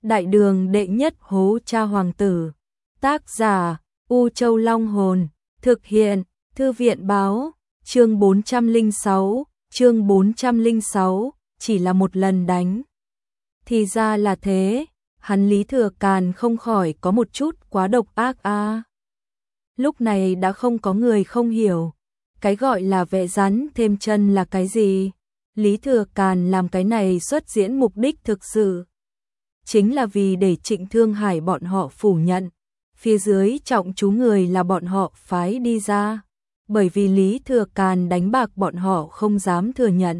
Đại đường đệ nhất hố cha hoàng tử. Tác giả U Châu Long Hồn. Thực hiện Thư viện Báo. Chương 406. Chương 406. Chỉ là một lần đánh. Thì ra là thế. Hắn Lý Thừa Càn không khỏi có một chút quá độc ác a. Lúc này đã không có người không hiểu. Cái gọi là vẽ rắn thêm chân là cái gì? Lý Thừa Càn làm cái này xuất diễn mục đích thực sự chính là vì để Trịnh Thương Hải bọn họ phủ nhận. Phía dưới trọng chú người là bọn họ phái đi ra. Bởi vì Lý Thừa Càn đánh bạc bọn họ không dám thừa nhận.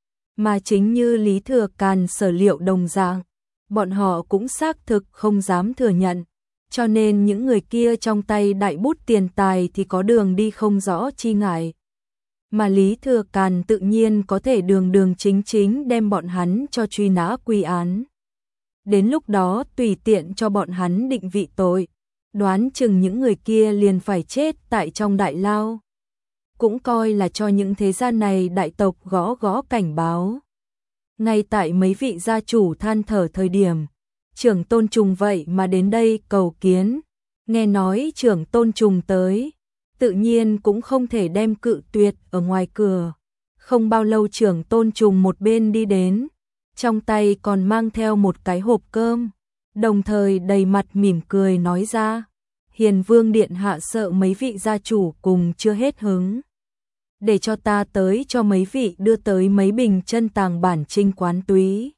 Mà chính như Lý Thừa Càn sở liệu đồng dạng, bọn họ cũng xác thực không dám thừa nhận. Cho nên những người kia trong tay đại bút tiền tài thì có đường đi không rõ chi ngại. Mà Lý Thừa Càn tự nhiên có thể đường đường chính chính đem bọn hắn cho truy nã quy án. Đến lúc đó tùy tiện cho bọn hắn định vị tội, đoán chừng những người kia liền phải chết tại trong đại lao. Cũng coi là cho những thế gia này đại tộc gõ gõ cảnh báo. Ngay tại mấy vị gia chủ than thở thời điểm, trưởng Tôn Trùng vậy mà đến đây cầu kiến. Nghe nói trưởng Tôn Trùng tới, tự nhiên cũng không thể đem cự tuyệt ở ngoài cửa. Không bao lâu trưởng Tôn Trùng một bên đi đến, trong tay còn mang theo một cái hộp cơm, đồng thời đầy mặt mỉm cười nói ra, Hiền Vương điện hạ sợ mấy vị gia chủ cùng chưa hết hứng, để cho ta tới cho mấy vị đưa tới mấy bình chân tàng bản trinh quán túy.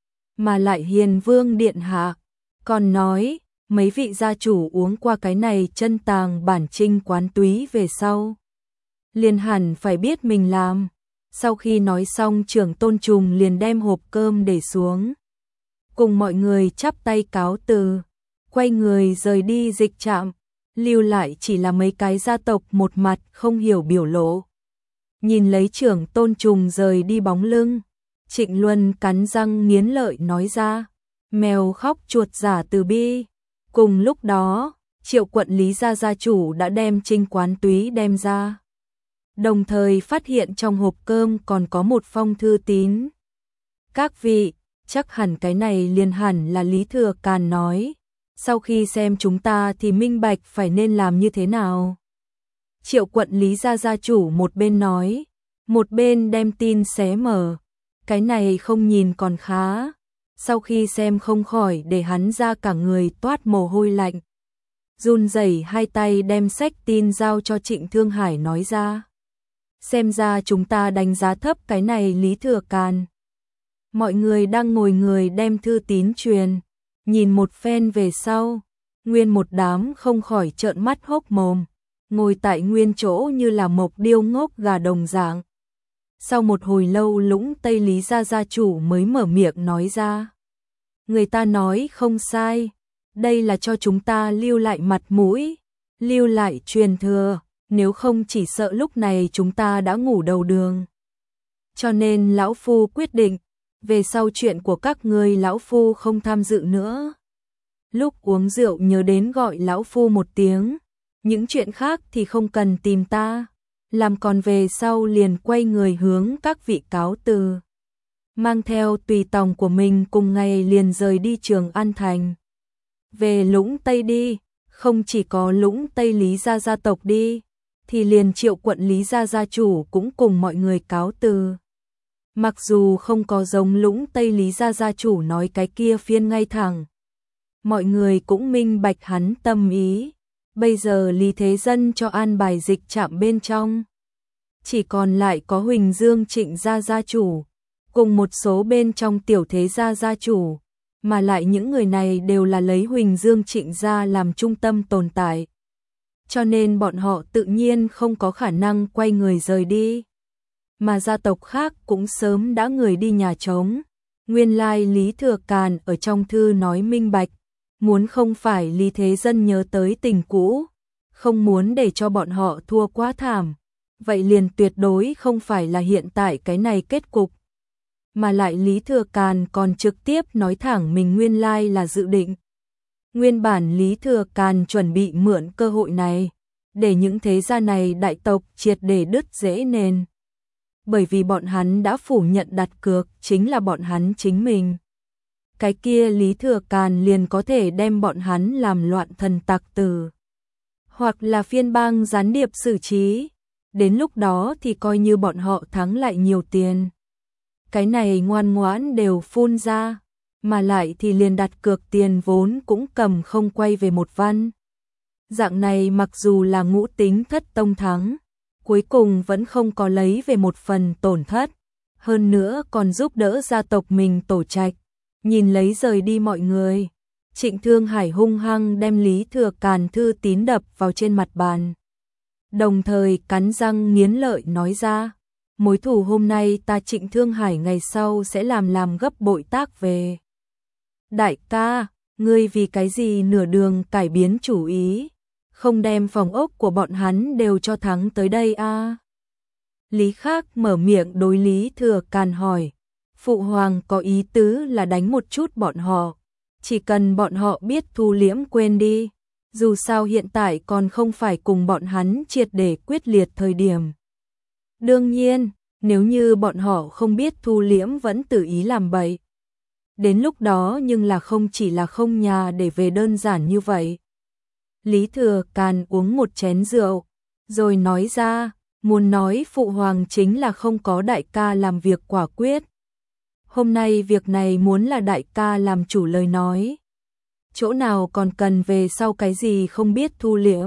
Mà lại Hiền Vương điện hạ còn nói, mấy vị gia chủ uống qua cái này chân tàng bản trinh quán túy về sau, liền hẳn phải biết mình làm. Sau khi nói xong trưởng Tôn Trùng liền đem hộp cơm để xuống, cùng mọi người chắp tay cáo từ, quay người rời đi dịch trạm, lưu lại chỉ là mấy cái gia tộc một mặt không hiểu biểu lộ. Nhìn lấy trưởng Tôn Trùng rời đi bóng lưng, Trịnh Luân cắn răng nghiến lợi nói ra, mèo khóc chuột giả từ bi. Cùng lúc đó, Triệu quận Lý gia gia chủ đã đem trinh quán túy đem ra. Đồng thời phát hiện trong hộp cơm còn có một phong thư tín. Các vị, chắc hẳn cái này liền hẳn là Lý Thừa Càn nói. Sau khi xem chúng ta thì minh bạch phải nên làm như thế nào. Triệu quận Lý gia gia chủ một bên nói, một bên đem tin xé mở. Cái này không nhìn còn khá. Sau khi xem không khỏi để hắn ra cả người toát mồ hôi lạnh. Run rẩy hai tay đem sách tin giao cho Trịnh Thương Hải nói ra. Xem ra chúng ta đánh giá thấp cái này Lý Thừa Càn. Mọi người đang ngồi người đem thư tín truyền, nhìn một phen về sau, nguyên một đám không khỏi trợn mắt hốc mồm, ngồi tại nguyên chỗ như là mộc điêu ngốc gà đồng dạng. Sau một hồi lâu Lũng Tây Lý gia gia chủ mới mở miệng nói ra. Người ta nói không sai, đây là cho chúng ta lưu lại mặt mũi, lưu lại truyền thừa, nếu không chỉ sợ lúc này chúng ta đã ngủ đầu đường. Cho nên lão phu quyết định, về sau chuyện của các ngươi lão phu không tham dự nữa. Lúc uống rượu nhớ đến gọi lão phu một tiếng, những chuyện khác thì không cần tìm ta. Làm còn về sau liền quay người hướng các vị cáo từ. Mang theo tùy tòng của mình cùng ngày liền rời đi Trường An Thành. Về Lũng Tây đi, không chỉ có Lũng Tây Lý gia gia tộc đi, thì liền Triệu quận Lý gia gia chủ cũng cùng mọi người cáo từ. Mặc dù không có giống Lũng Tây Lý gia gia chủ nói cái kia phiên ngay thẳng, mọi người cũng minh bạch hắn tâm ý. Bây giờ Lý Thế Dân cho an bài dịch trạm bên trong, chỉ còn lại có Huỳnh Dương Trịnh gia gia chủ, cùng một số bên trong tiểu thế gia gia chủ, mà lại những người này đều là lấy Huỳnh Dương Trịnh gia làm trung tâm tồn tại. Cho nên bọn họ tự nhiên không có khả năng quay người rời đi. Mà gia tộc khác cũng sớm đã người đi nhà trống. Nguyên lai Lý Thừa Càn ở trong thư nói minh bạch, muốn không phải Lý Thế Dân nhớ tới tình cũ, không muốn để cho bọn họ thua quá thảm, vậy liền tuyệt đối không phải là hiện tại cái này kết cục. Mà lại Lý Thừa Càn còn trực tiếp nói thẳng mình nguyên lai là dự định. Nguyên bản Lý Thừa Càn chuẩn bị mượn cơ hội này, để những thế gia này đại tộc triệt để đứt rễ nền. Bởi vì bọn hắn đã phủ nhận đặt cược chính là bọn hắn chính mình. cái kia Lý Thừa Càn liền có thể đem bọn hắn làm loạn thần tặc tử, hoặc là phiên bang gián điệp xử trí. Đến lúc đó thì coi như bọn họ thắng lại nhiều tiền. Cái này ngoan ngoãn đều phun ra, mà lại thì liền đặt cược tiền vốn cũng cầm không quay về một văn. Dạng này mặc dù là ngũ tính thất tông thắng, cuối cùng vẫn không có lấy về một phần tổn thất, hơn nữa còn giúp đỡ gia tộc mình tổ trạch. Nhìn lấy rời đi mọi người, Trịnh Thương Hải hung hăng đem Lý Thừa Càn thư tín đập vào trên mặt bàn. Đồng thời cắn răng nghiến lợi nói ra, mối thù hôm nay ta Trịnh Thương Hải ngày sau sẽ làm gấp bội tác về. Đại ca, ngươi vì cái gì nửa đường cải biến chủ ý, không đem phòng ốc của bọn hắn đều cho thắng tới đây a? Lý Khắc mở miệng đối Lý Thừa Càn hỏi, Phụ Hoàng có ý tứ là đánh một chút bọn họ, chỉ cần bọn họ biết thu liễm quên đi, dù sao hiện tại còn không phải cùng bọn hắn triệt để quyết liệt thời điểm. Đương nhiên, nếu như bọn họ không biết thu liễm vẫn tự ý làm bậy, đến lúc đó nhưng là không chỉ là không nhà để về đơn giản như vậy. Lý Thừa Càn uống một chén rượu, rồi nói ra, muốn nói Phụ Hoàng chính là không có đại ca làm việc quả quyết. Hôm nay việc này muốn là đại ca làm chủ lời nói, chỗ nào còn cần về sau cái gì không biết thu liễm.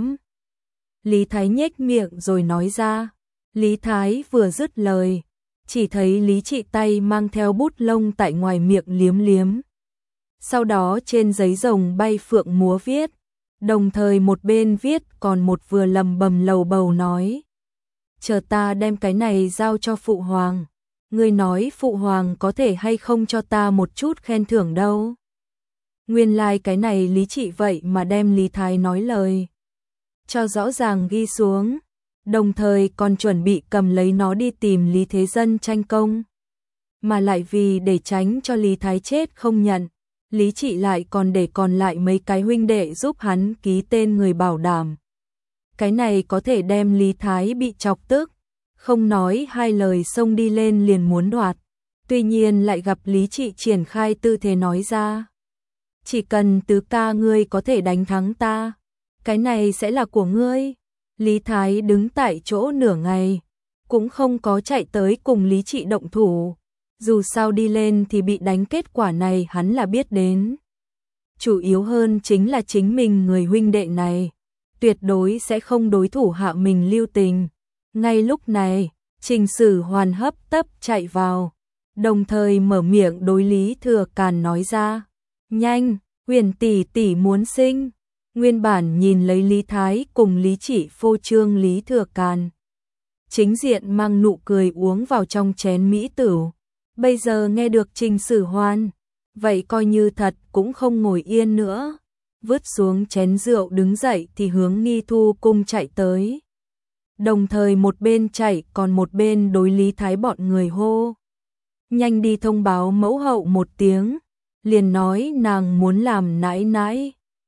Lý Thái nhếch miệng rồi nói ra. Lý Thái vừa dứt lời, chỉ thấy Lý Trị tay mang theo bút lông tại ngoài miệng liếm liếm. Sau đó trên giấy rồng bay phượng múa viết, đồng thời một bên viết còn một vừa lầm bầm lầu bầu nói. Chờ ta đem cái này giao cho Phụ Hoàng, ngươi nói Phụ Hoàng có thể hay không cho ta một chút khen thưởng đâu. Nguyên lai cái này Lý Trị vậy mà đem Lý Thái nói lời cho rõ ràng ghi xuống, đồng thời còn chuẩn bị cầm lấy nó đi tìm Lý Thế Dân tranh công. Mà lại vì để tránh cho Lý Thái chết không nhận, Lý Trị lại còn để còn lại mấy cái huynh đệ giúp hắn ký tên người bảo đảm. Cái này có thể đem Lý Thái bị chọc tức, không nói hai lời xông đi lên liền muốn đoạt. Tuy nhiên lại gặp Lý Trị triển khai tư thế nói ra. Chỉ cần tứ ca ngươi có thể đánh thắng ta, cái này sẽ là của ngươi. Lý Thái đứng tại chỗ nửa ngày, cũng không có chạy tới cùng Lý Trị động thủ. Dù sao đi lên thì bị đánh, kết quả này hắn là biết đến. Chủ yếu hơn chính là chính mình người huynh đệ này, tuyệt đối sẽ không đối thủ hạ mình lưu tình. Ngay lúc này, Trình Sử Hoàn hấp tấp chạy vào, đồng thời mở miệng đối Lý Thừa Càn nói ra. Nhanh, Huyền tỷ tỷ muốn sinh. Nguyên bản nhìn lấy Lý Thái cùng Lý Trị phô trương Lý Thừa Càn, chính diện mang nụ cười uống vào trong chén mỹ tửu. Bây giờ nghe được Trình Sử Hoàn, vậy coi như thật cũng không ngồi yên nữa, vứt xuống chén rượu đứng dậy thì hướng Nghi Thu cung chạy tới. Đồng thời một bên chạy còn một bên đối Lý Thái bọn người hô. Nhanh đi thông báo mẫu hậu một tiếng, liền nói nàng muốn làm nãi nãi.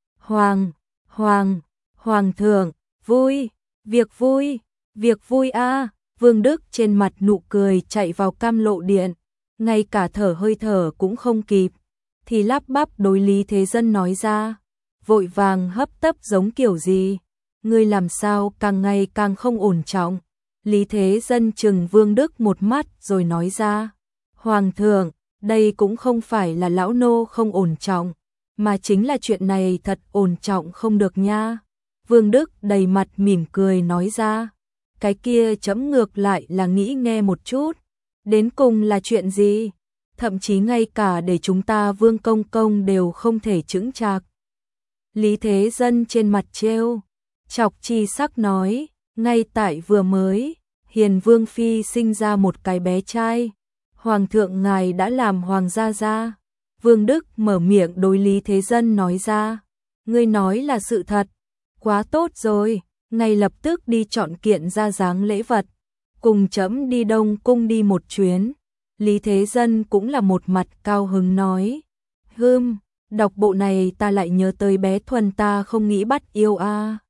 Hoàng thượng, vui, việc vui a. Vương Đức trên mặt nụ cười chạy vào Cam Lộ điện, ngay cả thở hơi thở cũng không kịp, thì lắp bắp đối Lý Thế Dân nói ra, vội vàng hấp tấp giống kiểu gì, ngươi làm sao càng ngày càng không ổn trọng. Lý Thế Dân trừng Vương Đức một mắt rồi nói ra, Hoàng thượng, đây cũng không phải là lão nô không ổn trọng, mà chính là chuyện này thật ổn trọng không được nha. Vương Đức đầy mặt mỉm cười nói ra, cái kia chấm ngược lại là nghĩ nghe một chút, đến cùng là chuyện gì, thậm chí ngay cả để chúng ta Vương công công đều không thể chững chạc. Lý Thế Dân trên mặt trêu chọc chi sắc nói, ngay tại vừa mới, Hiền Vương phi sinh ra một cái bé trai, Hoàng thượng ngài đã làm hoàng gia gia. Vương Đức mở miệng đối Lý Thế Dân nói ra, ngươi nói là sự thật, quá tốt rồi, ngay lập tức đi chọn kiện ra dáng lễ vật, cùng chấm đi Đông Cung đi một chuyến. Lý Thế Dân cũng là một mặt cao hứng nói, đọc bộ này ta lại nhớ tới bé Thuần ta không nghĩ bắt yêu a.